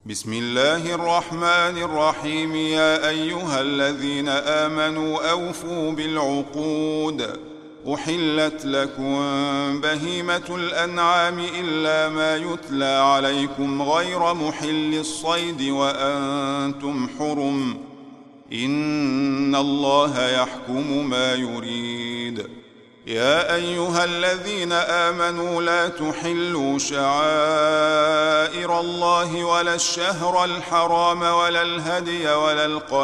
بسم الله الرحمن الرحيم. يا أيها الذين آمنوا أوفوا بالعقود. أحلت لكم بهيمة الأنعام إلا ما يتلى عليكم غير محل الصيد وأنتم حرم. إن الله يحكم ما يريد. يا أيها الذين آمنوا لا تحلوا شعائر الله ولا الشهر الحرام ولا الهدي ولا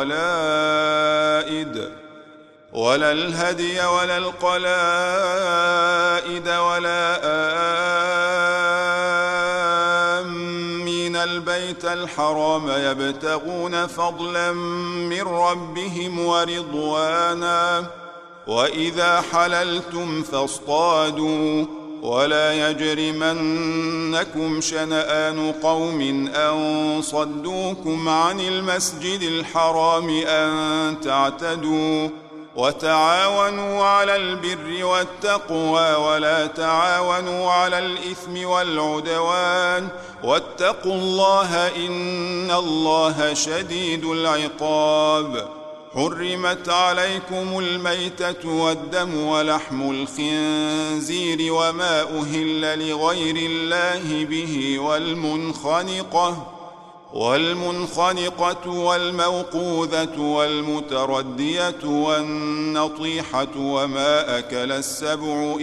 القلائد ولا آمين البيت الحرام يبتغون فضلا من ربهم ورضوانا. وإذا حللتم فاصطادوا ولا يجرمنكم شنآن قوم أن صدوكم عن المسجد الحرام أن تعتدوا. وتعاونوا على البر والتقوى ولا تعاونوا على الإثم والعدوان واتقوا الله إن الله شديد العقاب. حرمت عليكم الميتة والدم ولحم الخنزير وما أهل لغير الله به والمنخنقة والموقوذة والمتردية والنطيحة وما أكل السبع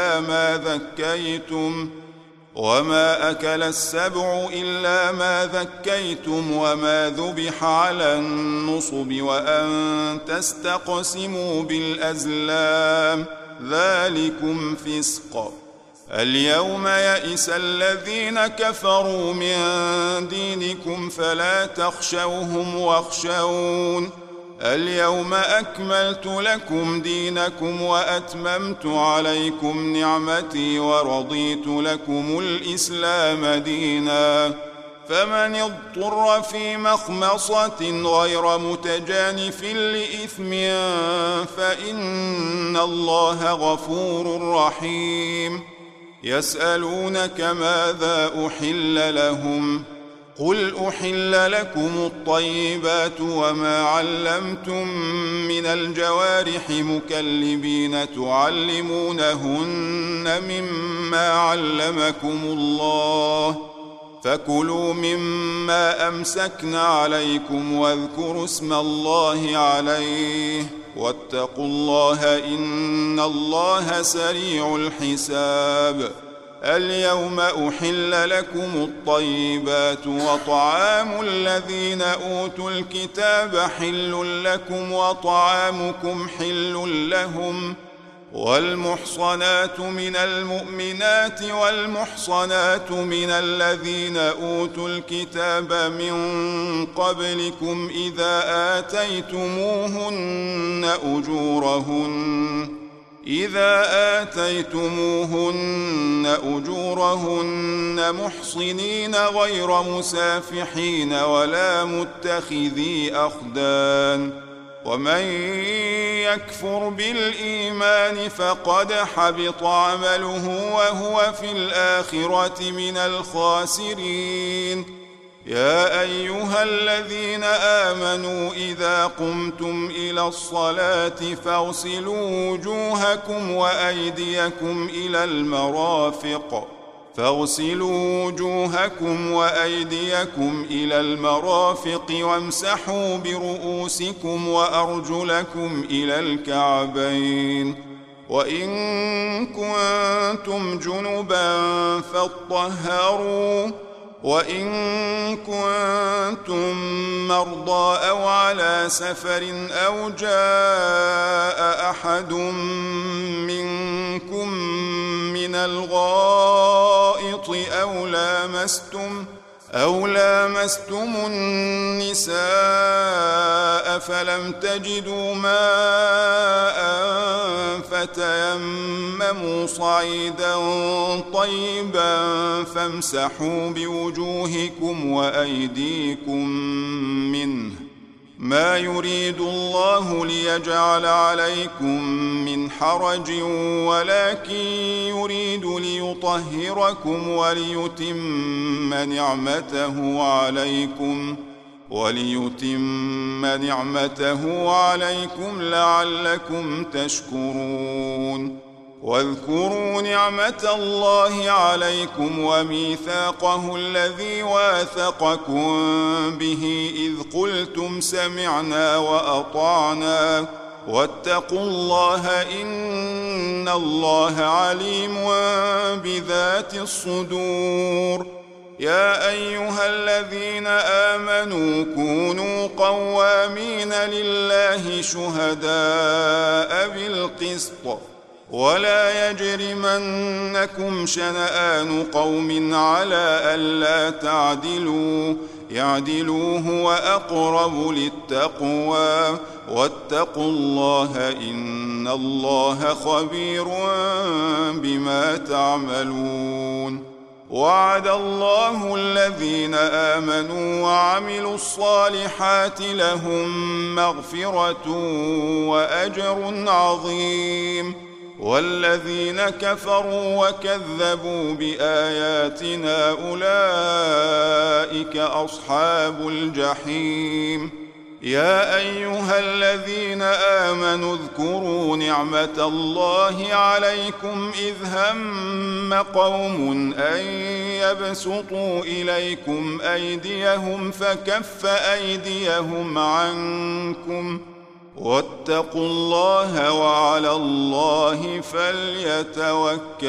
إلا ما ذكيتم وما ذبح على النصب وأن تستقسموا بالأزلام ذلكم فسق. اليوم يئس الذين كفروا من دينكم فلا تخشوهم واخشون. اليوم أكملت لكم دينكم وأتممت عليكم نعمتي ورضيت لكم الإسلام دينا. فمن اضطر في مخمصة غير متجانف لإثم فإن الله غفور رحيم. يسألونك ماذا أحل لهم قل أحل لكم الطيبات وما علمتم من الجوارح مكلبين تعلمونهن مما علمكم الله فكلوا مما أمسكن عليكم واذكروا اسم الله عليه واتقوا الله إن الله سريع الحساب. اليوم أحل لكم الطيبات وطعام الذين أوتوا الكتاب حل لكم وطعامكم حل لهم. والمحصنات من المؤمنات والمحصنات من الذين أوتوا الكتاب من قبلكم إذا آتيتموهن أجورهن محصنين غير مسافحين ولا متخذي أخدان. ومن يكفر بالإيمان فقد حبط عمله وهو في الآخرة من الخاسرين. يا أيها الذين آمنوا إذا قمتم إلى الصلاة فاغسلوا وجوهكم وأيديكم إلى المرافق وامسحوا برؤوسكم وأرجلكم إلى الكعبين. وإن كنتم جنبا فاطهروا وإن كنتم مرضى أو على سفر أو جاء أحد منكم من الغائط أو لامستم النساء فلم تجدوا ماء فتيمموا صعيدا طيبا فامسحوا بوجوهكم وأيديكم منه ما يريد الله ليجعل عليكم من حرج ولكن يريد ليطهركم وليتم نعمته عليكم لعلكم تشكرون واذكروا نعمة الله عليكم وميثاقه الذي واثقكم به إذ قلتم سمعنا وأطعنا واتقوا الله إن الله عليم بذات الصدور يا أيها الذين آمنوا كونوا قوامين لله شهداء بالقسط ولا يجرمنكم شنآن قوم على ألا تعدلوا اعدلوا هو أقرب للتقوى واتقوا الله إن الله خبير بما تعملون وعد الله الذين آمنوا وعملوا الصالحات لهم مغفرة وأجر عظيم والذين كفروا وكذبوا بآياتنا أولئك أصحاب الجحيم يا أيها الذين آمنوا اذكروا نعمة الله عليكم إذ هم قوم أن يبسطوا إليكم أيديهم فكف أيديهم عنكم واتقوا الله وعلى الله فليتوكل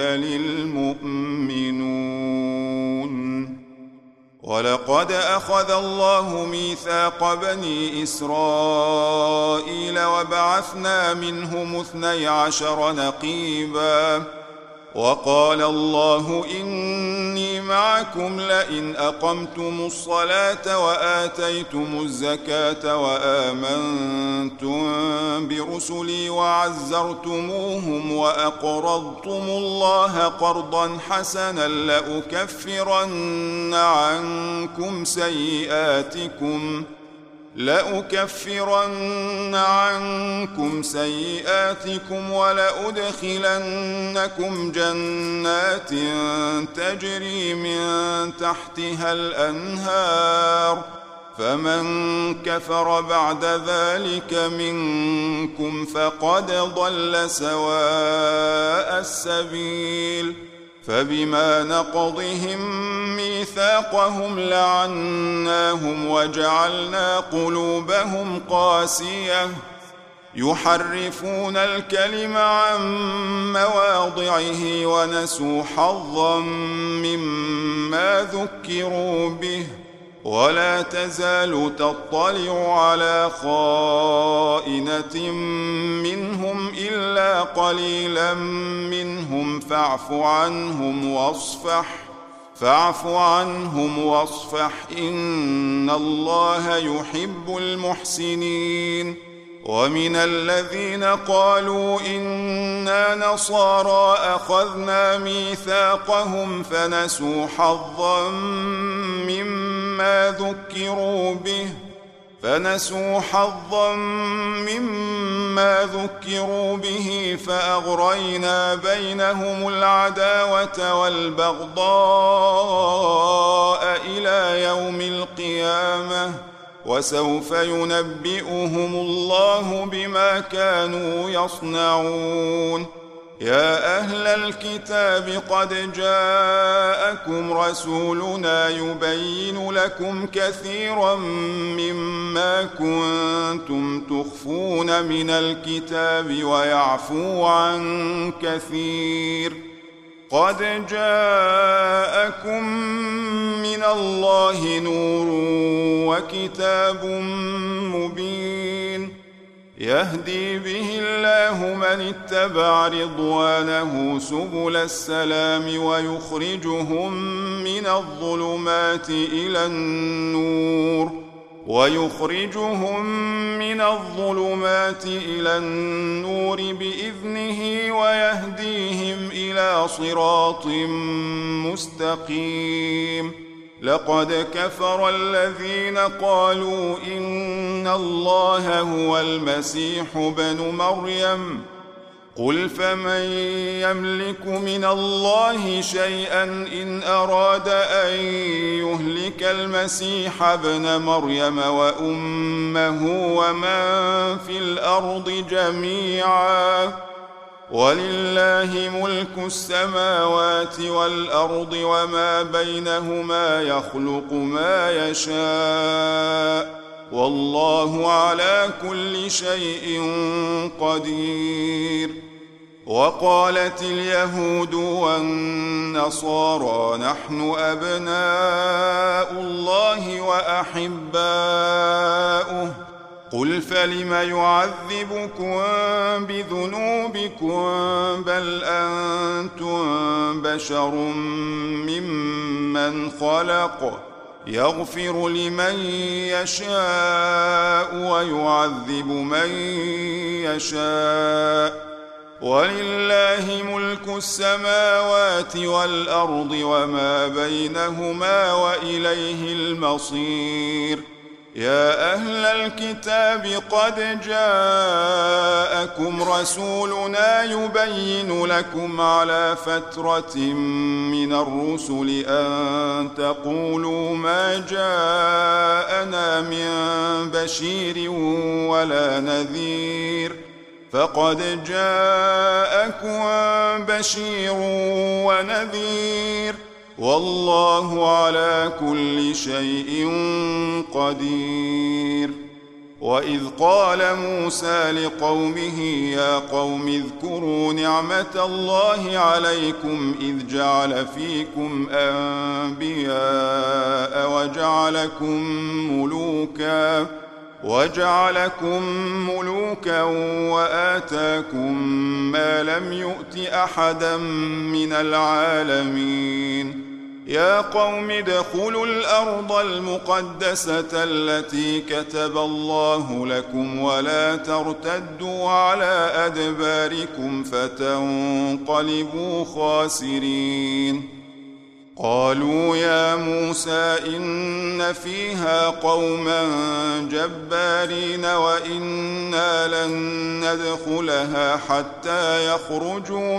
المؤمنون ولقد أخذ الله ميثاق بني إسرائيل وبعثنا منهم 12 نقيبا وقال الله إني معكم لئن أقمتم الصلاة وآتيتم الزكاة وآمنتم برسلي وعزرتموهم وأقرضتم الله قرضا حسنا لأكفرن عنكم سيئاتكم ولأدخلنكم جنات تجري من تحتها الأنهار فمن كفر بعد ذلك منكم فقد ضل سواء السبيل فبما نقضهم ميثاقهم لعناهم وجعلنا قلوبهم قاسية يحرفون الكلم عن مواضعه ونسوا حظا مما ذكروا به ولا تزال تطلع على خائنة منهم إلا قليلا منهم فاعف عنهم واصفح إن الله يحب المحسنين ومن الذين قالوا إنا نصارى أخذنا ميثاقهم فنسوا حظا مما ذكروا به فأغرينا بينهم العداوة والبغضاء إلى يوم القيامة وسوف ينبئهم الله بما كانوا يصنعون يا أهل الكتاب قد جاءكم رسولنا يبين لكم كثيرا مما كنتم تخفون من الكتاب ويعفو عن كثير قد جاءكم من الله نور وكتاب مبين يهدي به الله من اتبع رضوانه سبل السلام ويخرجهم من الظلمات إلى النور بإذنه ويهديهم إلى صراط مستقيم لقد كفر الذين قالوا إن الله هو المسيح ابن مريم قل فمن يملك من الله شيئا إن أراد أن يهلك المسيح ابن مريم وأمه ومن في الأرض جميعا ولله ملك السماوات والأرض وما بينهما يخلق ما يشاء والله على كل شيء قدير. وقالت اليهود والنصارى نحن أبناء الله وأحباؤه قل فلم يعذبكم بذنوبكم بل أنتم بشر ممن خلق يغفر لمن يشاء ويعذب من يشاء ولله ملك السماوات والأرض وما بينهما وإليه المصير. يا أهل الكتاب قد جاءكم رسولنا يبين لكم على فترة من الرسل أن تقولوا ما جاءنا من بشير ولا نذير فقد جاءكم بشير ونذير والله على كل شيء قدير. وإذ قال موسى لقومه يا قوم اذكروا نعمة الله عليكم إذ جعل فيكم أنبياء وجعلكم ملوكا وآتاكم ما لم يؤت أحدا من العالمين. يا قوم ادخلوا الأرض المقدسة التي كتب الله لكم ولا ترتدوا على أدباركم فتنقلبوا خاسرين. قالوا يا موسى إن فيها قوما جبارين وإنا لن ندخلها حتى يخرجوا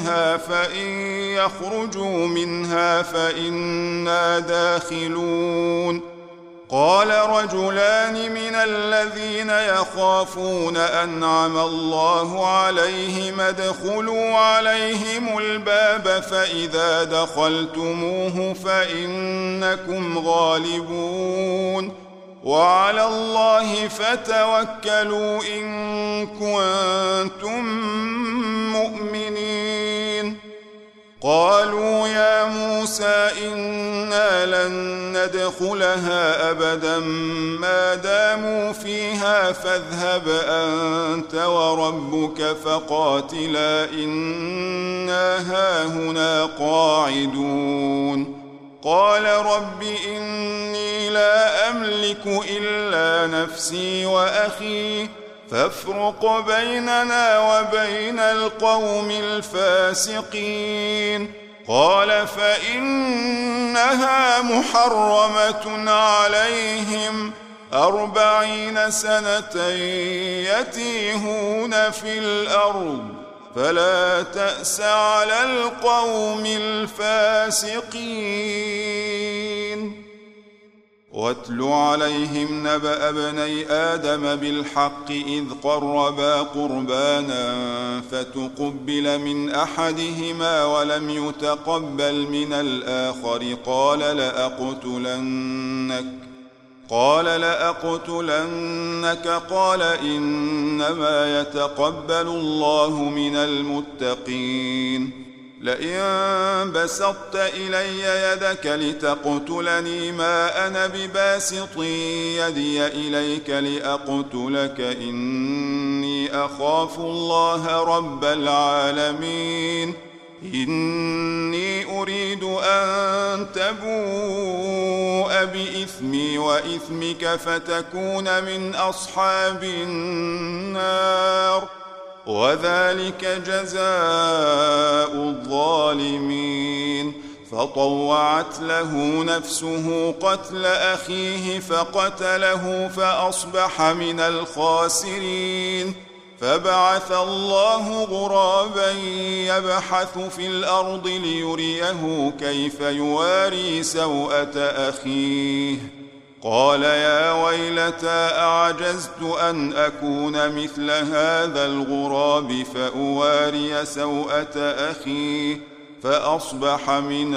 منها فإنا داخلون. قال رجلان من الذين يخافون أنعم الله عليهم ادخلوا عليهم الباب فإذا دخلتموه فإنكم غالبون وعلى الله فتوكلوا إن كنتم مؤمنين. قالوا يا موسى إنا لن ندخلها أبدا ما داموا فيها فاذهب أنت وربك فقاتلا إنا هاهنا قاعدون. قال رب إني لا أملك إلا نفسي وأخي فافرق بيننا وبين القوم الفاسقين. قال فإنها محرمة عليهم 40 سنة يتيهون في الأرض فلا تأس على القوم الفاسقين. واتل عليهم نبأ ابني آدم بالحق إذ قربا قربانا فتقبل من أحدهما ولم يتقبل من الآخر قال لأقتلنك قال إنما يتقبل الله من المتقين. لئن بسطت إلي يدك لتقتلني ما أنا بباسط يدي إليك لأقتلك إني أخاف الله رب العالمين. إني أريد أن تبوء بإثمي وإثمك فتكون من أصحاب النار وذلك جزاء الظالمين. فطوعت له نفسه قتل أخيه فقتله فأصبح من الخاسرين. فبعث الله غرابا يبحث في الأرض ليريه كيف يواري سوءة أخيه، قال يا ويلتى أعجزت أن أكون مثل هذا الغراب فأواري سوءة أخي فأصبح من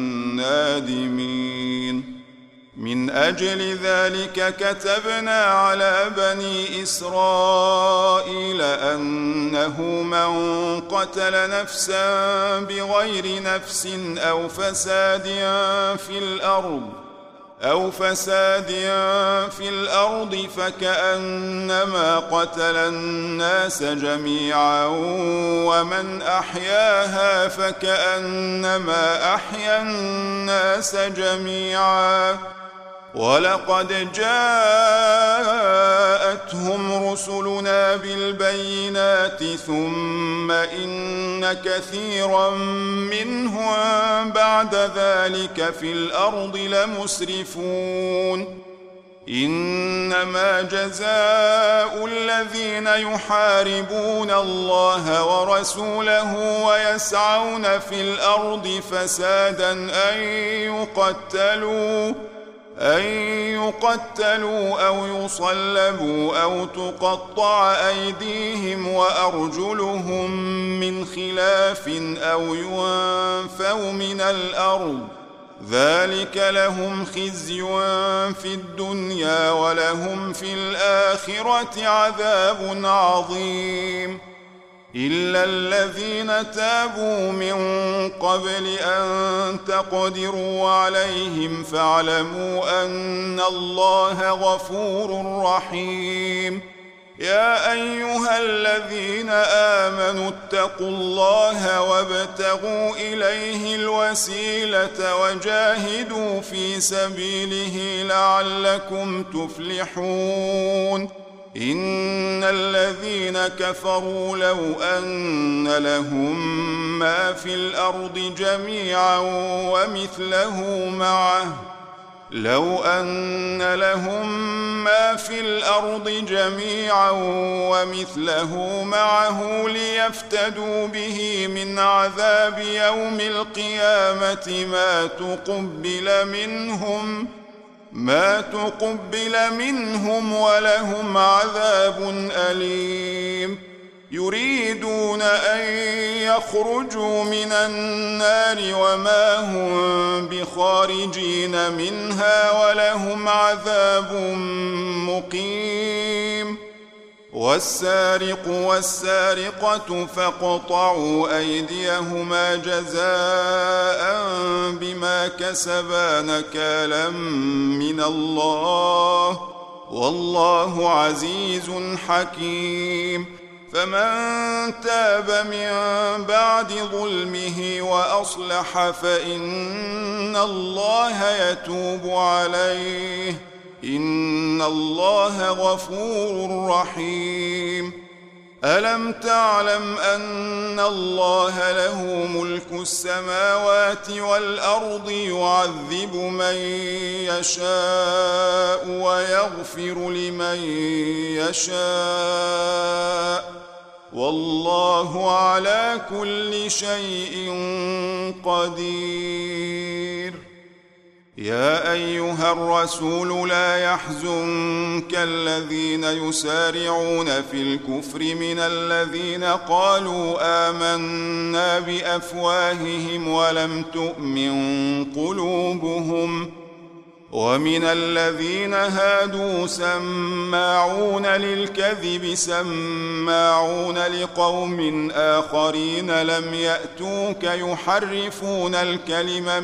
النادمين. من أجل ذلك كتبنا على بني إسرائيل أنه من قتل نفسا بغير نفس أو فساد في الأرض فكأنما قتل الناس جميعا، ومن أحياها فكأنما أحيا الناس جميعا. ولقد جاءتهم رسلنا بالبينات ثم إن كثيرا منهم بعد ذلك في الأرض لمسرفون. إنما جزاء الذين يحاربون الله ورسوله ويسعون في الأرض فسادا أن يقتلوا أو يصلبوا أو تقطع أيديهم وأرجلهم من خلاف أو ينفوا من الأرض، ذلك لهم خزي في الدنيا ولهم في الآخرة عذاب عظيم. إلا الذين تابوا من قبل أن تقدروا عليهم فاعلموا أن الله غفور رحيم. يا أيها الذين آمنوا اتقوا الله وابتغوا إليه الوسيلة وجاهدوا في سبيله لعلكم تفلحون. إن الذين كفروا لو أن لهم ما في الأرض جميعا ومثله معه ليفتدوا به من عذاب يوم القيامة ما تقبل منهم ولهم عذاب أليم. يريدون أن يخرجوا من النار وما هم بخارجين منها ولهم عذاب مقيم. والسارق والسارقة فاقطعوا أيديهما جزاء بما كسبا نكالا من الله، والله عزيز حكيم. فمن تاب من بعد ظلمه وأصلح فإن الله يتوب عليه، إن الله غفور رحيم. ألم تعلم أن الله له ملك السماوات والأرض يعذب من يشاء ويغفر لمن يشاء، والله على كل شيء قدير. يا أيها الرسول لا يحزنك الذين يسارعون في الكفر من الذين قالوا آمنا بأفواههم ولم تؤمن قلوبهم، ومن الذين هادوا سماعون للكذب سماعون لقوم آخرين لم يأتوك يحرفون الكلم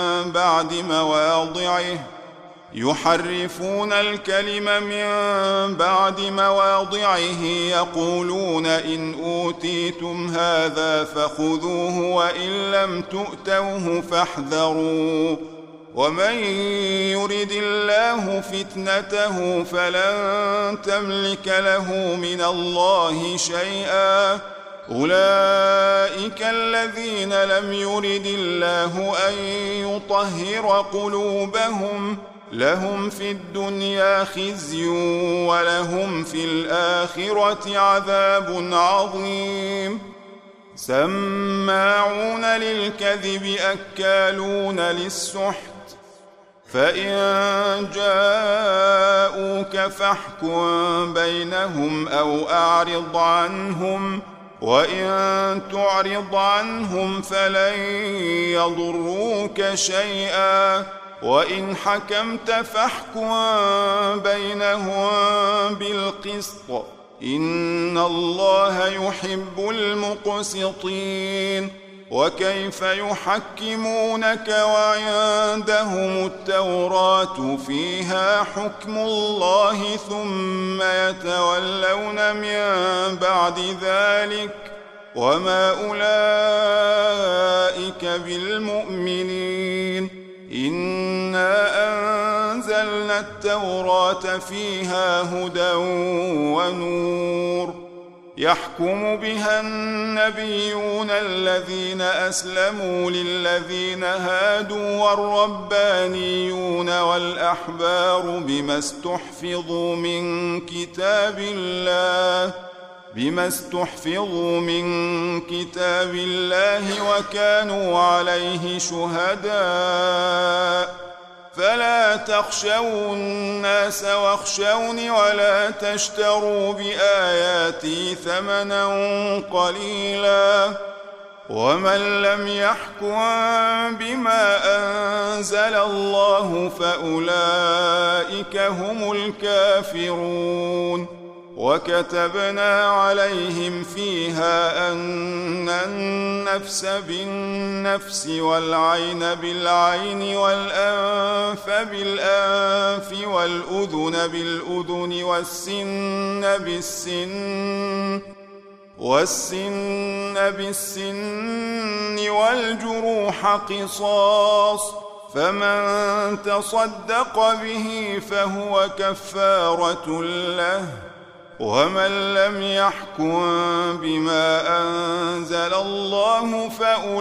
من بعد مواضعه يقولون إن أوتيتم هذا فخذوه وإن لم تؤتوه فاحذروا، ومن يرد الله فتنته فلن تملك له من الله شيئا، أولئك الذين لم يرد الله أن يطهر قلوبهم لهم في الدنيا خزي ولهم في الآخرة عذاب عظيم سماعون للكذب أكالون للسحت فإن جاءوك فاحكم بينهم أو أعرض عنهم وإن تعرض عنهم فلن يضروك شيئا وإن حكمت فاحكم بينهم بالقسط إن الله يحب المقسطين وكيف يحكمونك وعندهم التوراة فيها حكم الله ثم يتولون من بعد ذلك وما أولئك بالمؤمنين إنا أنزلنا التوراة فيها هدى ونور يحكم بها النبيون الذين أسلموا للذين هادوا والربانيون والأحبار بما استحفظوا من كتاب الله وكانوا عليه شهداء فلا تخشوا الناس واخشوني ولا تشتروا بآياتي ثمنا قليلا ومن لم يحكم بما أنزل الله فأولئك هم الكافرون وكتبنا عليهم فيها أن النفس بالنفس والعين بالعين والأنف بالأنف والأذن بالأذن والسن بالسن والجروح قصاص فمن تصدق به فهو كفارة له ومن لم يحكم بما أنزل الله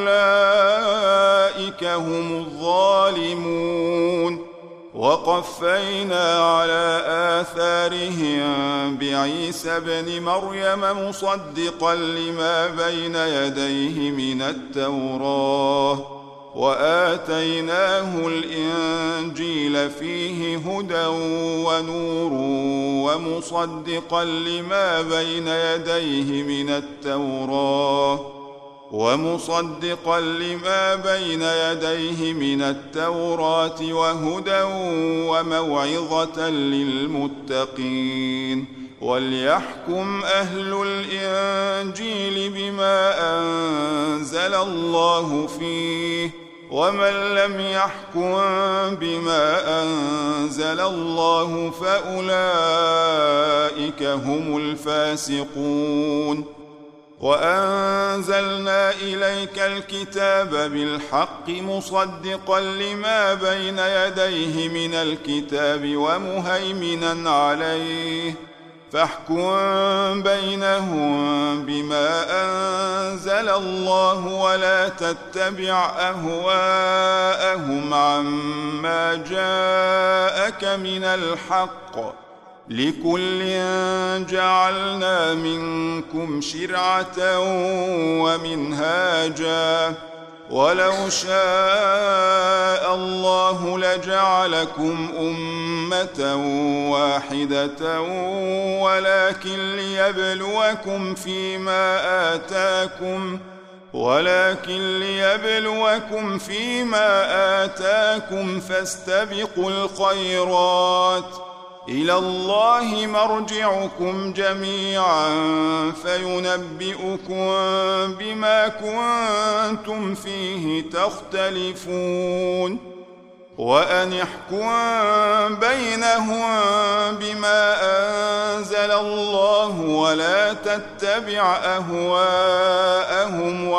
فأولئك هم الظالمون وقفينا على آثارهم بعيسى ابن مريم مصدقا لما بين يديه من التوراة وآتيناه الإنجيل فيه هدى ونور ومصدقا لما بين يديه من التوراة وهدى وموعظة للمتقين وليحكم أهل الإنجيل بما أنزل الله فيه ومن لم يحكم بما أنزل الله فأولئك هم الفاسقون وأنزلنا إليك الكتاب بالحق مصدقا لما بين يديه من الكتاب ومهيمنا عليه فاحكم بينهم بما أنزل الله ولا تتبع أهواءهم عما جاءك من الحق لكل جعلنا منكم شرعة ومنهاجا ولو شاء الله لجعلكم أمة واحدة ولكن ليبلوكم فيما آتاكم فاستبقوا الخيرات إلى الله مرجعكم جميعا فينبئكم بما كنتم فيه تختلفون وأن احكم بينهم بما أنزل الله ولا تتبع أهواءهم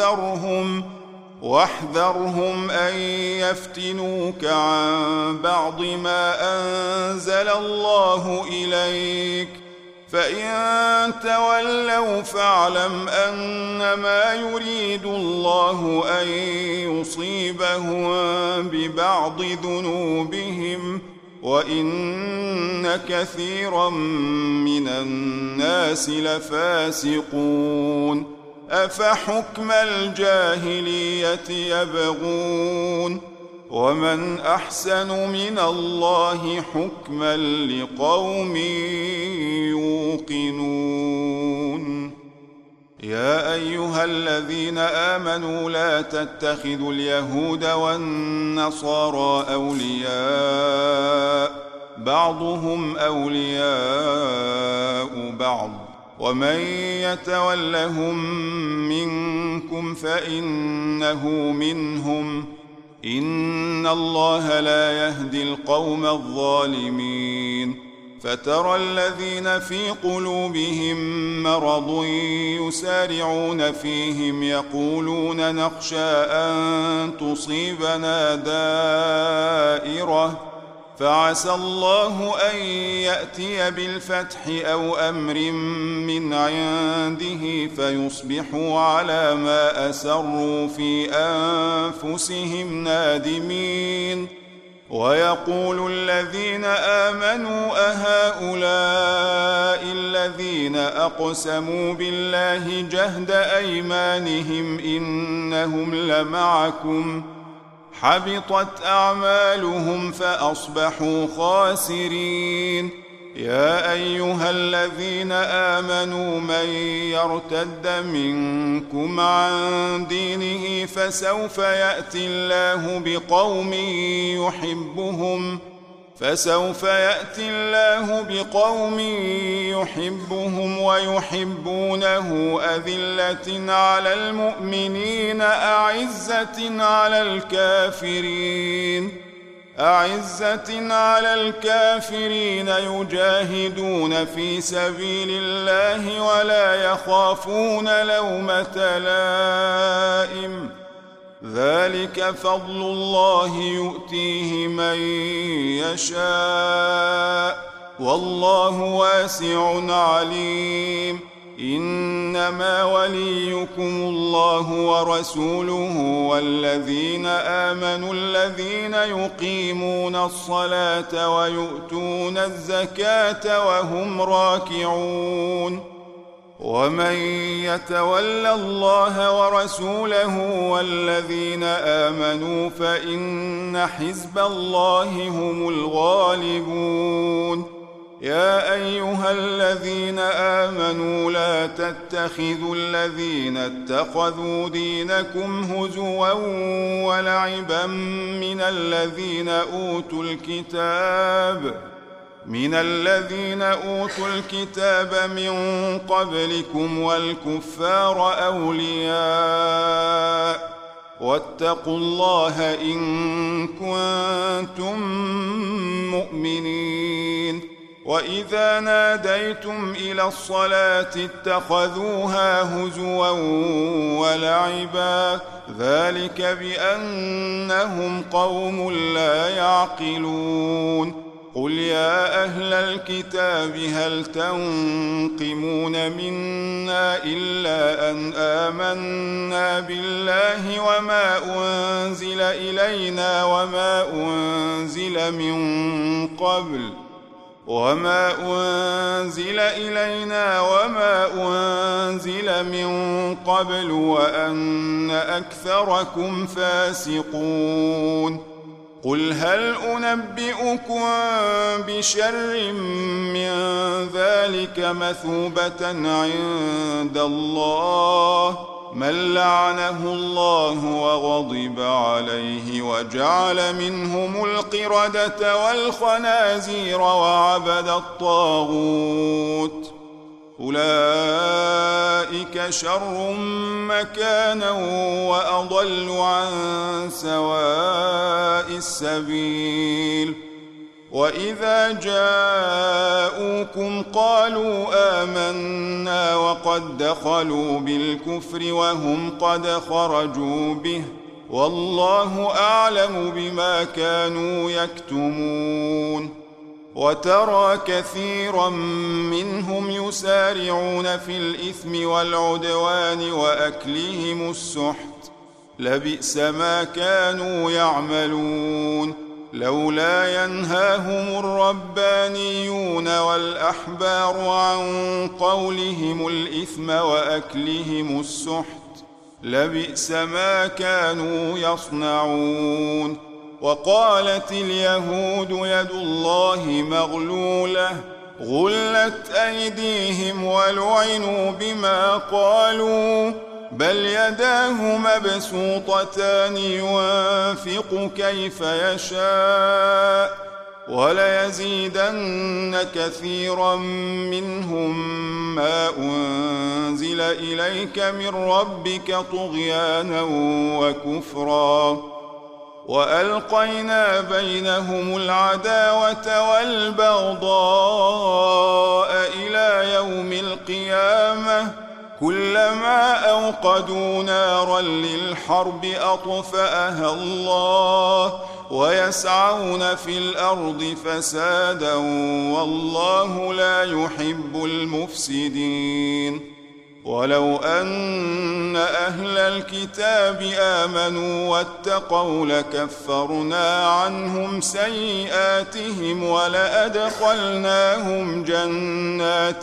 واحذرهم أن يفتنوك عن بعض ما أنزل الله إليك فإن تولوا فاعلم أنما يريد الله أن يصيبهم ببعض ذنوبهم وإن كثيرا من الناس لفاسقون أفحكم الجاهلية يبغون ومن أحسن من الله حكما لقوم يوقنون يا أيها الذين آمنوا لا تتخذوا اليهود والنصارى أولياء بعضهم أولياء بعض ومن يتولهم منكم فإنه منهم إن الله لا يهدي القوم الظالمين فترى الذين في قلوبهم مرض يسارعون فيهم يقولون نخشى أن تصيبنا دائرة فعسى الله أن يأتي بالفتح أو أمر من عنده فيصبحوا على ما أسروا في أنفسهم نادمين ويقول الذين آمنوا أهؤلاء الذين أقسموا بالله جهد أيمانهم إنهم لمعكم حبطت أعمالهم فأصبحوا خاسرين يا أيها الذين آمنوا من يرتد منكم عن دينه فسوف يأتي الله بقوم يحبهم ويحبونه أذلة على المؤمنين أعزة على الكافرين يجاهدون في سبيل الله ولا يخافون لومة لائم ذلك فضل الله يؤتيه من يشاء والله واسع عليم إنما وليكم الله ورسوله والذين آمنوا الذين يقيمون الصلاة ويؤتون الزكاة وهم راكعون ومن يتول الله ورسوله والذين آمنوا فإن حزب الله هم الغالبون يا أيها الذين آمنوا لا تتخذوا الذين اتخذوا دينكم هزوا ولعبا من الذين أوتوا الكتاب من قبلكم والكفار أولياء واتقوا الله إن كنتم مؤمنين وإذا ناديتم إلى الصلاة اتخذوها هزوا ولعبا ذلك بأنهم قوم لا يعقلون قل يا أهل الكتاب هل تنقمون منا إلا أن آمنا بالله وما أنزل إلينا وما أنزل من قبل وأن أكثركم فاسقون قل هل أنبئكم بشر من ذلك مثوبة عند الله من لعنه الله وغضب عليه وجعل منهم القردة والخنازير وعبد الطاغوت أولئك شر مكانا وأضل عن سواء السبيل وإذا جاءوكم قالوا آمنا وقد دخلوا بالكفر وهم قد خرجوا به والله أعلم بما كانوا يكتمون وترى كثيرا منهم يسارعون في الإثم والعدوان وأكلهم السحت لبئس ما كانوا يعملون لولا ينهاهم الربانيون والأحبار عن قولهم الإثم وأكلهم السحت لبئس ما كانوا يصنعون وقالت اليهود يد الله مغلولة غلت أيديهم ولعنوا بما قالوا بل يداه مبسوطتان ينفق كيف يشاء وليزيدن كثيرا منهم ما أنزل إليك من ربك طغيانا وكفرا وألقينا بينهم العداوة والبغضاء إلى يوم القيامة كلما أوقدوا نارا للحرب أطفأها الله ويسعون في الأرض فسادا والله لا يحب المفسدين ولو أن أهل الكتاب آمنوا واتقوا لكفرنا عنهم سيئاتهم ولأدخلناهم جنات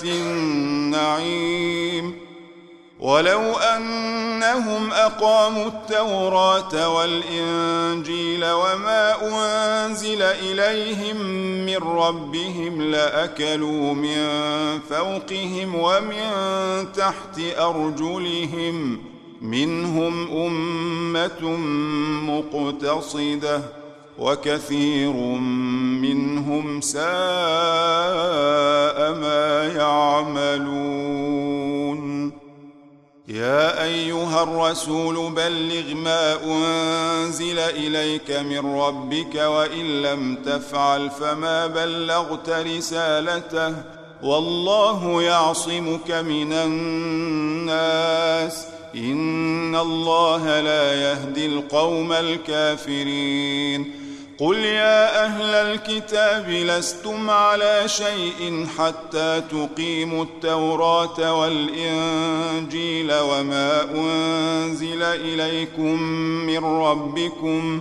النعيم ولو أنهم أقاموا التوراة والإنجيل وما أنزل إليهم من ربهم لأكلوا من فوقهم ومن تحت أرجلهم منهم أمة مقتصدة وكثير منهم ساء ما يعملون يا أيها الرسول بلغ ما أنزل إليك من ربك وإن لم تفعل فما بلغت رسالته والله يعصمك من الناس إن الله لا يهدي القوم الكافرين قل يا أهل الكتاب لستم على شيء حتى تقيموا التوراة والإنجيل وما أنزل إليكم من ربكم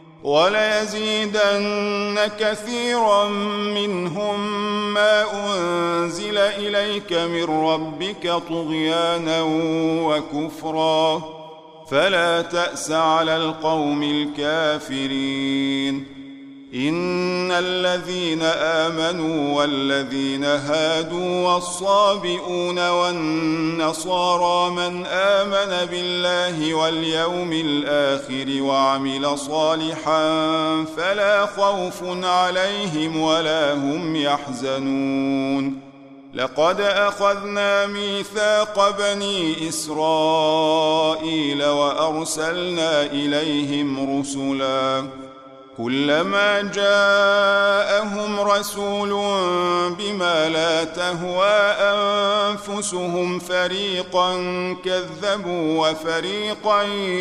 وليزيدن كثيرا منهم ما أنزل إليك من ربك طغيانا وكفرا فلا تأس على القوم الكافرين إن الذين آمنوا والذين هادوا والصابئون والنصارى من آمن بالله واليوم الآخر وعمل صالحا فلا خوف عليهم ولا هم يحزنون لقد أخذنا ميثاق بني إسرائيل وأرسلنا إليهم رسلا كلما جاءهم رسول بما لا تهوى أنفسهم فريقا كذبوا وفريقا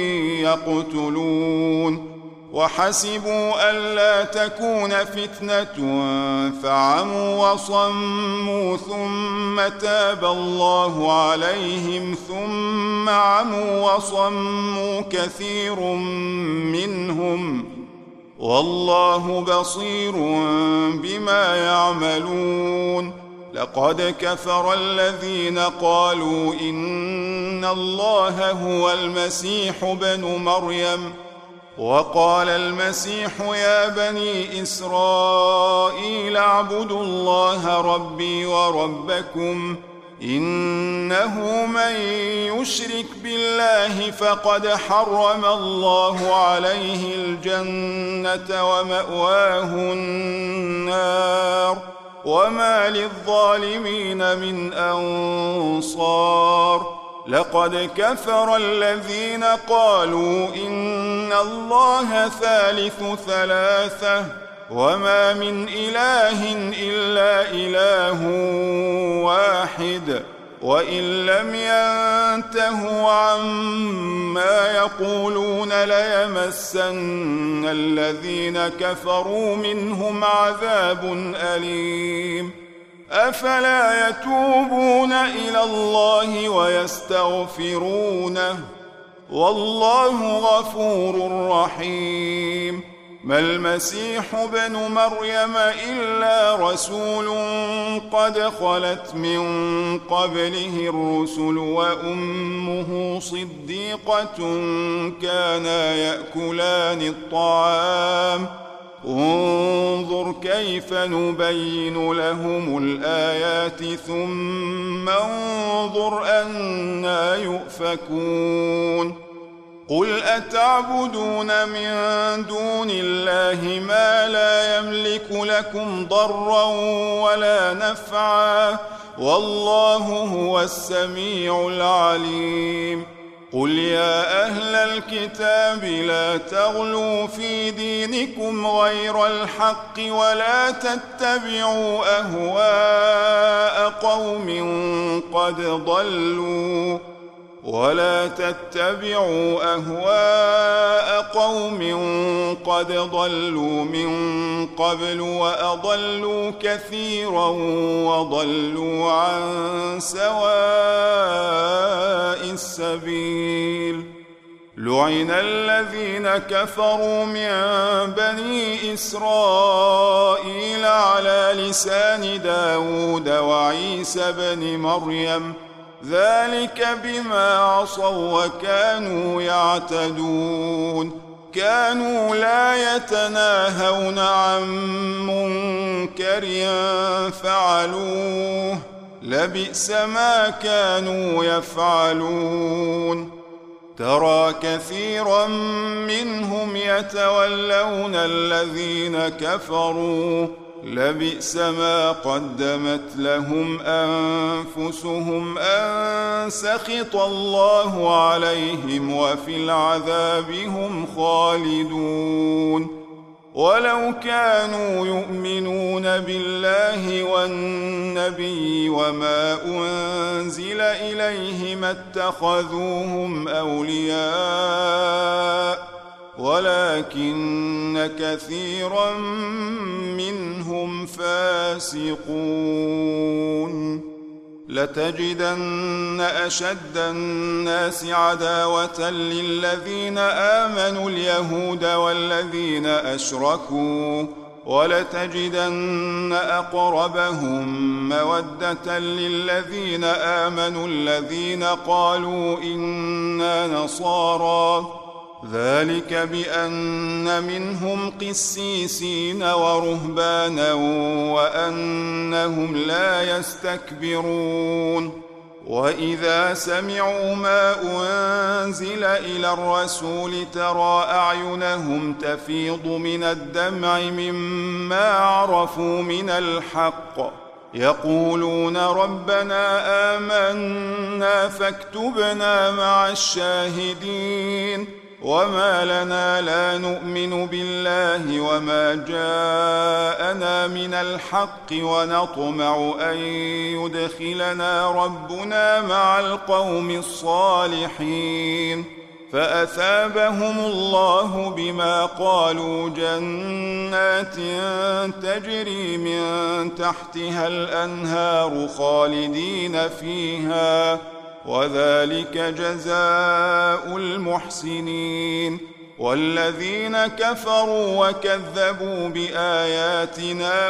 يقتلون وحسبوا ألا تكون فتنة فعموا وصموا ثم تاب الله عليهم ثم عموا وصموا كثير منهم والله بصير بما يعملون لقد كفر الذين قالوا إن الله هو المسيح ابن مريم وقال المسيح يا بني إسرائيل اعبدوا الله ربي وربكم إنه من يشرك بالله فقد حرم الله عليه الجنة ومأواه النار وما للظالمين من أنصار لقد كفر الذين قالوا إن الله ثالث ثلاثة وما من إله إلا إله واحد وإن لم ينتهوا عما يقولون ليمسن الذين كفروا منهم عذاب أليم أفلا يتوبون إلى الله ويستغفرونه والله غفور رحيم ما المسيح ابن مريم إلا رسول قد خلت من قبله الرسل وأمه صديقة كانا يأكلان الطعام انظر كيف نبين لهم الآيات ثم انظر أنى يؤفكون قل أتعبدون من دون الله ما لا يملك لكم ضرا ولا نفعا والله هو السميع العليم قل يا أهل الكتاب لا تغلوا في دينكم غير الحق ولا تتبعوا أهواء قوم قد ضلوا من قبل وأضلوا كثيرا وضلوا عن سواء السبيل لعن الذين كفروا من بني إسرائيل على لسان داود وعيسى بن مريم ذلك بما عصوا وكانوا يعتدون كانوا لا يتناهون عن منكر فعلوه لبئس ما كانوا يفعلون ترى كثيرا منهم يتولون الذين كفروا لبئس ما قدمت لهم أنفسهم أن سخط الله عليهم وفي العذاب هم خالدون ولو كانوا يؤمنون بالله والنبي وما أنزل إليه ما اتخذوهم أولياء ولكن كثيرا منهم فاسقون لتجدن أشد الناس عداوة للذين آمنوا اليهود والذين أشركوا ولتجدن أقربهم مودة للذين آمنوا الذين قالوا إنا نصارى ذلك بأن منهم قسيسين ورهبانا وأنهم لا يستكبرون وإذا سمعوا ما أنزل إلى الرسول ترى أعينهم تفيض من الدمع مما عرفوا من الحق يقولون ربنا آمنا فاكتبنا مع الشاهدين وما لنا لا نؤمن بالله وما جاءنا من الحق ونطمع أن يدخلنا ربنا مع القوم الصالحين فأثابهم الله بما قالوا جنات تجري من تحتها الأنهار خالدين فيها وذلك جزاء المحسنين والذين كفروا وكذبوا بآياتنا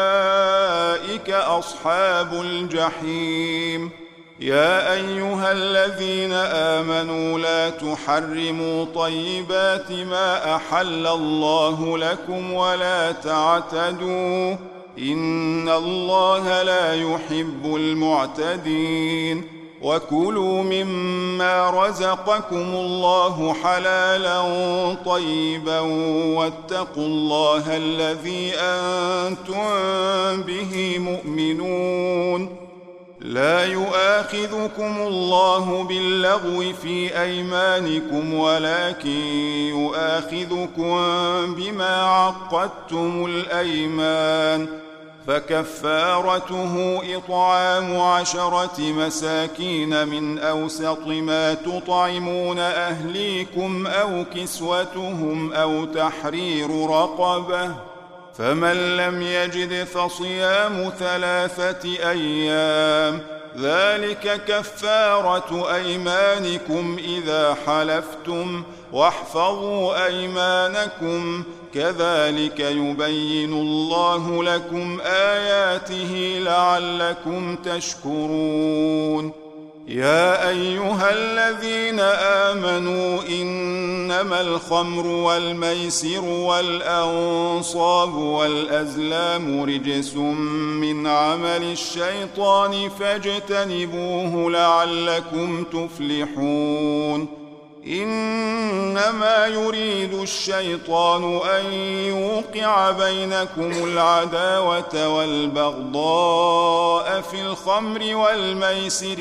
أولئك أصحاب الجحيم يا أيها الذين آمنوا لا تحرموا طيبات ما أحل الله لكم ولا تعتدوا إن الله لا يحب المعتدين وكلوا مما رزقكم الله حلالا طيبا واتقوا الله الذي أنتم به مؤمنون لا يؤاخذكم الله باللغو في أيمانكم ولكن يؤاخذكم بما عقدتم الأيمان فكفارته إطعام 10 مساكين من أوسط ما تطعمون أهليكم أو كسوتهم أو تحرير رقبة، فمن لم يجد فصيام 3 أيام، ذلك كفارة أيمانكم إذا حلفتم، واحفظوا أيمانكم، كذلك يبين الله لكم آياته لعلكم تشكرون. يا أيها الذين آمنوا إنما الخمر والميسر والأنصاب والأزلام رجس من عمل الشيطان فاجتنبوه لعلكم تفلحون. إنما يريد الشيطان أن يوقع بينكم العداوة والبغضاء في الخمر والميسر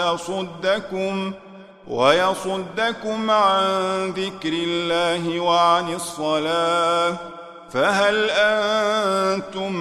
ويصدكم عن ذكر الله وعن الصلاة، فهل أنتم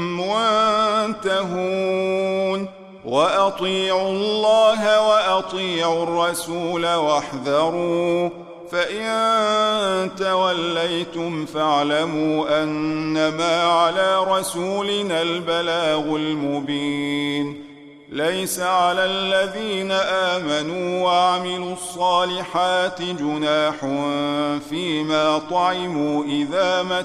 منتهون؟ وأطيعوا الله وأطيعوا الرسول واحذروا، فإن توليتم فاعلموا أنما على رسولنا البلاغ المبين. ليس على الذين آمنوا وعملوا الصالحات جناح فيما طعموا إذا ما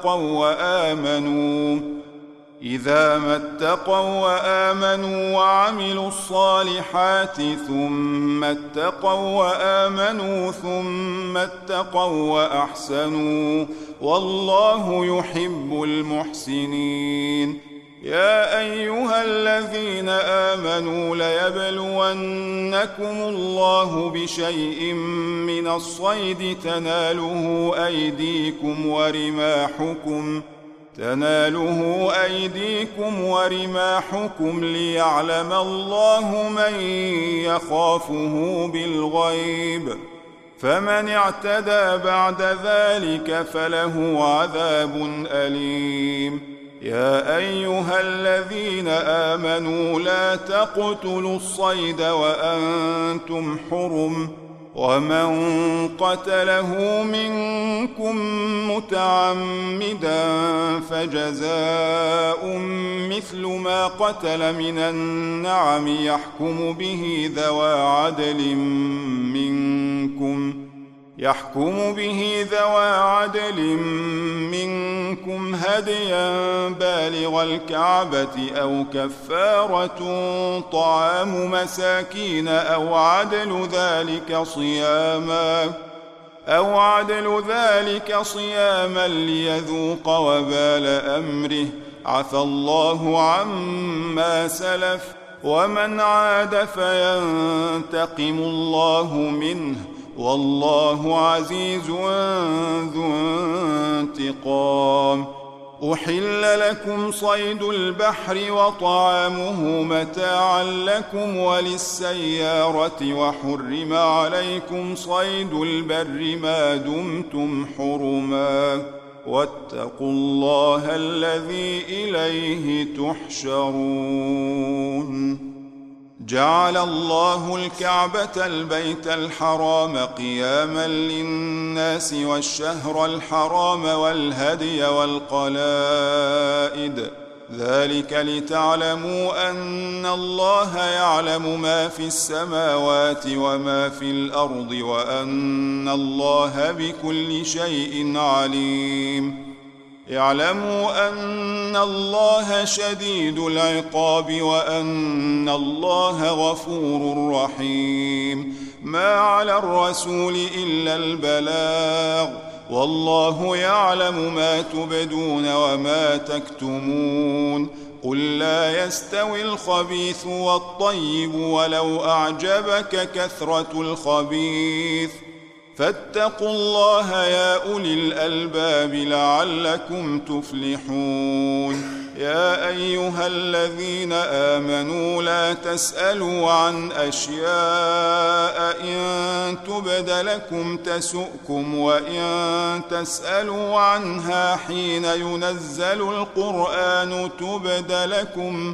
اتقوا وآمنوا وعملوا الصالحات ثم اتقوا وآمنوا ثم اتقوا وأحسنوا، والله يحب المحسنين. يا أيها الذين آمنوا ليبلونكم الله بشيء من الصيد تناله أيديكم ورماحكم ليعلم الله من يخافه بالغيب، فمن اعتدى بعد ذلك فله عذاب أليم. يا أيها الذين آمنوا لا تقتلوا الصيد وأنتم حرم، ومن قتله منكم متعمدا فجزاء مثل ما قتل من النعم يحكم به ذوى عدل منكم هديا بالغ الكعبة أو كفارة طعام مساكين أو عدل ذلك صياما ليذوق وبال أمره، عفى الله عما سلف، ومن عاد فينتقم الله منه، والله عزيز ذو انتقام. أحل لكم صيد البحر وطعامه متاعا لكم وللسيارة، وحرم عليكم صيد البر ما دمتم حرما، واتقوا الله الذي إليه تحشرون. جعل الله الكعبة البيت الحرام قياما للناس والشهر الحرام والهدي والقلائد، ذلك لتعلموا أن الله يعلم ما في السماوات وما في الأرض، وأن الله بكل شيء عليم. اعلموا أن الله شديد العقاب وأن الله غفور رحيم. ما على الرسول إلا البلاغ، والله يعلم ما تبدون وما تكتمون. قل لا يستوي الخبيث والطيب ولو أعجبك كثرة الخبيث، فاتقوا الله يا أولي الألباب لعلكم تفلحون. يا أيها الذين آمنوا لا تسألوا عن أشياء إن تبد لكم تسؤكم وإن تسألوا عنها حين ينزل القرآن تبد لكم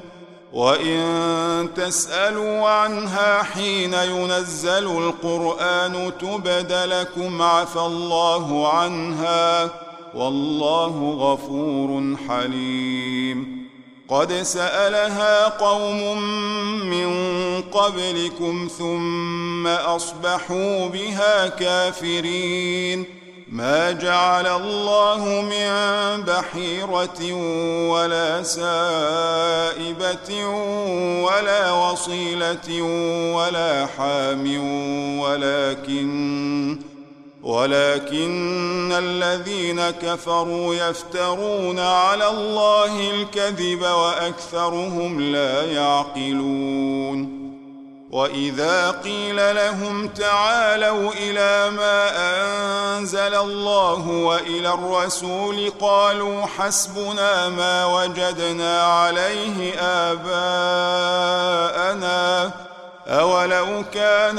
عفى الله عنها والله غفور حليم. قد سألها قوم من قبلكم ثم أصبحوا بها كافرين. ما جعل الله من بحيرة ولا سائبة ولا وصيلة ولا حام ولكن الذين كفروا يفترون على الله الكذب وأكثرهم لا يعقلون. وإذا قيل لهم تعالوا إلى ما أنزل الله وإلى الرسول قالوا حسبنا ما وجدنا عليه آباءنا أولو كان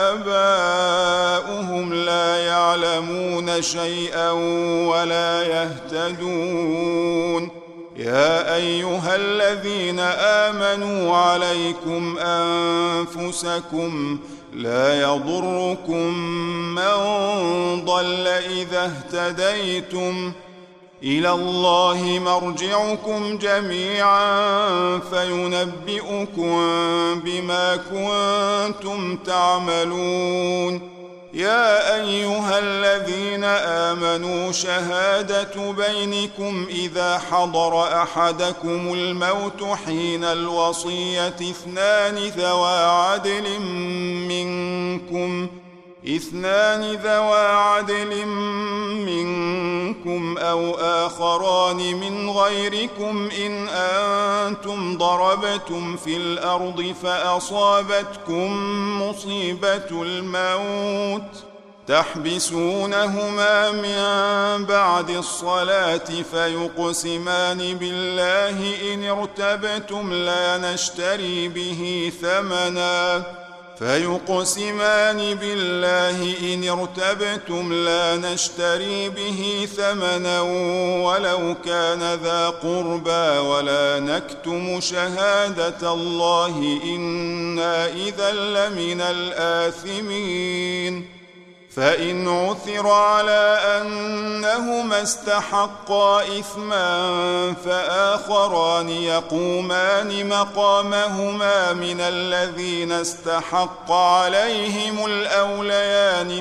آباؤهم لا يعلمون شيئا ولا يهتدون. يا أيها الذين آمنوا عليكم أنفسكم لا يضركم من ضل إذا اهتديتم إلى الله مرجعكم جميعا فينبئكم بما كنتم تعملون. يا أيها الذين آمنوا شهادة بينكم إذا حضر أحدكم الموت حين الوصية اثنان ذوى عدل منكم أو آخران من غيركم إن أنتم ضربتم في الأرض فأصابتكم مصيبة الموت تحبسونهما من بعد الصلاة فيقسمان بالله إن ارتبتم لا نشتري به ثمنا ولو كان ذا قربى ولا نكتم شهادة الله إنا إذا لمن الآثمين. فإن عثر على أنهما استحقا إثما فآخران يقومان مقامهما من الذين استحق عليهم الأوليان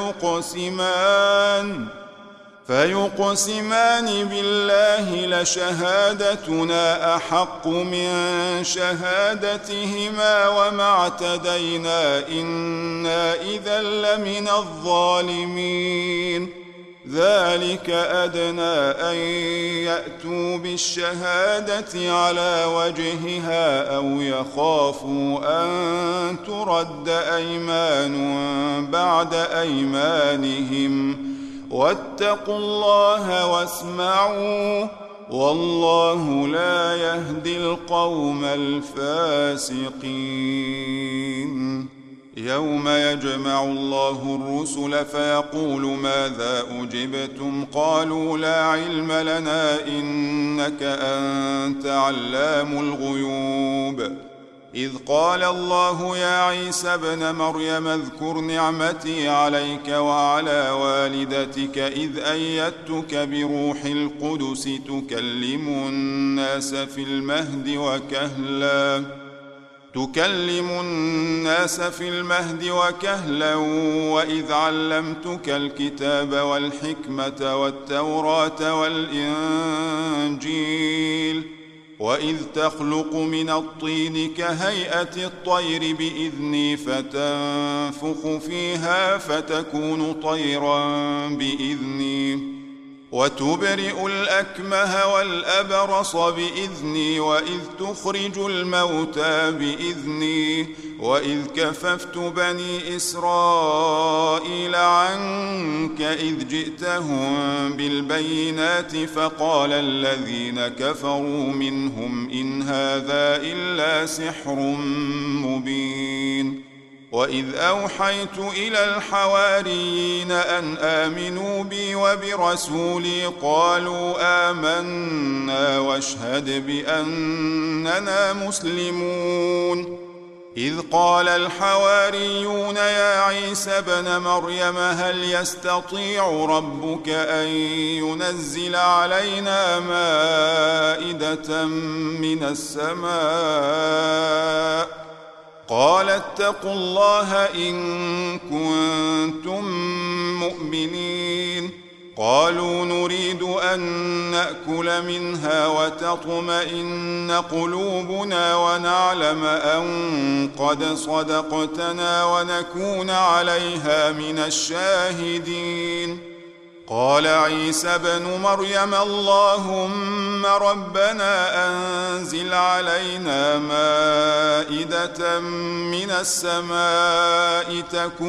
فيقسمان بالله لشهادتنا أحق من شهادتهما وما اعتدينا إنا إذا لمن الظالمين. ذلك أدنى أن يأتوا بالشهادة على وجهها أو يخافوا أن ترد أيمان بعد أيمانهم واتقوا الله واسمعوا والله لا يهدي القوم الفاسقين. يوم يجمع الله الرسل فيقول ماذا أجبتم قالوا لا علم لنا إنك أنت علام الغيوب. إذ قال الله يا عيسى ابن مريم اذكر نعمتي عليك وعلى والدتك إذ أيدتك بروح القدس تكلم الناس في المهد وكهلا وإذ علمتك الكتاب والحكمة والتوراة والإنجيل وإذ تخلق من الطين كهيئة الطير بإذني فتنفخ فيها فتكون طيرا بإذني وتبرئ الأكمه والأبرص بإذني وإذ تخرج الموتى بإذني وإذ كففت بني إسرائيل عنك إذ جئتهم بالبينات فقال الذين كفروا منهم إن هذا إلا سحر مبين وإذ أوحيت إلى الحواريين أن آمنوا بي وبرسولي قالوا آمنا واشهد بأننا مسلمون إذ قال الحواريون يا عيسى ابن مريم هل يستطيع ربك أن ينزل علينا مائدة من السماء قال اتقوا الله إن كنتم مؤمنين قالوا نريد أن نأكل منها وتطمئن قلوبنا ونعلم أن قد صدقتنا ونكون عليها من الشاهدين قال عيسى ابن مريم اللهم ربنا أنزل علينا مائدة من السماء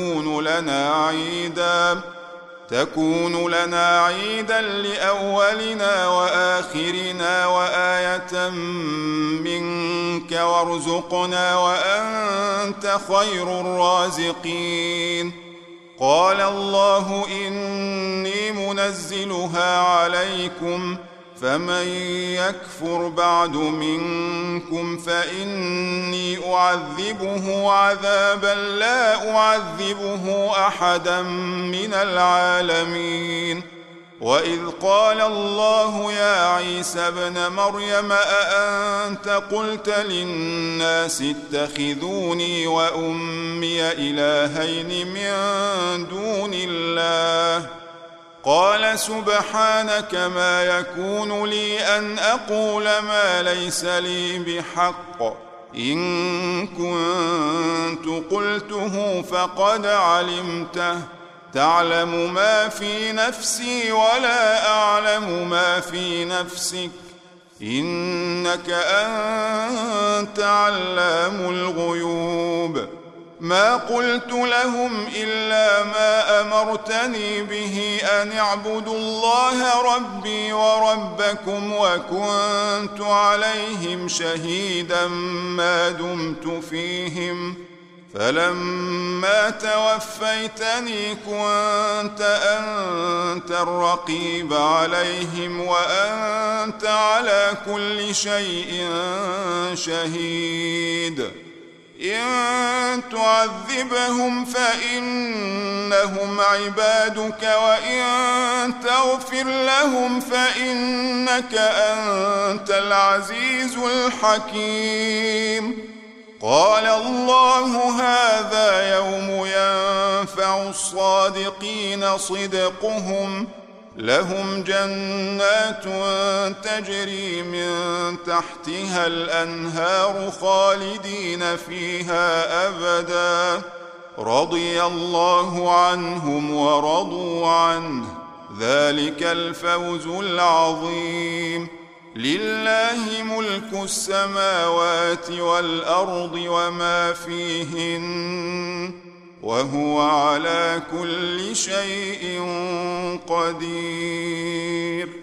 تكون لنا عيدا لأولنا وآخرنا وآية منك وارزقنا وأنت خير الرازقين قال الله إني منزلها عليكم فمن يكفر بعد منكم فإني أعذبه عذابا لا أعذبه أحدا من العالمين وإذ قال الله يا عيسى ابن مريم أأنت قلت للناس اتخذوني وأمي إلهين من دون الله قال سبحانك ما يكون لي أن أقول ما ليس لي بحق إن كنت قلته فقد علمته تعلم ما في نفسي ولا أعلم ما في نفسك إنك أنت علام الغيوب ما قلت لهم إلا ما أمرتني به أن اعبدوا الله ربي وربكم وكنت عليهم شهيدا ما دمت فيهم فلما توفيتني كنت أنت الرقيب عليهم وأنت على كل شيء شهيد إن تعذبهم فإنهم عبادك وإن تغفر لهم فإنك أنت العزيز الحكيم قال الله هذا يوم ينفع الصادقين صدقهم لهم جنات تجري من تحتها الأنهار خالدين فيها أبدا رضي الله عنهم ورضوا عنه ذلك الفوز العظيم لله ملك السماوات والأرض وما فيهن وهو على كل شيء قدير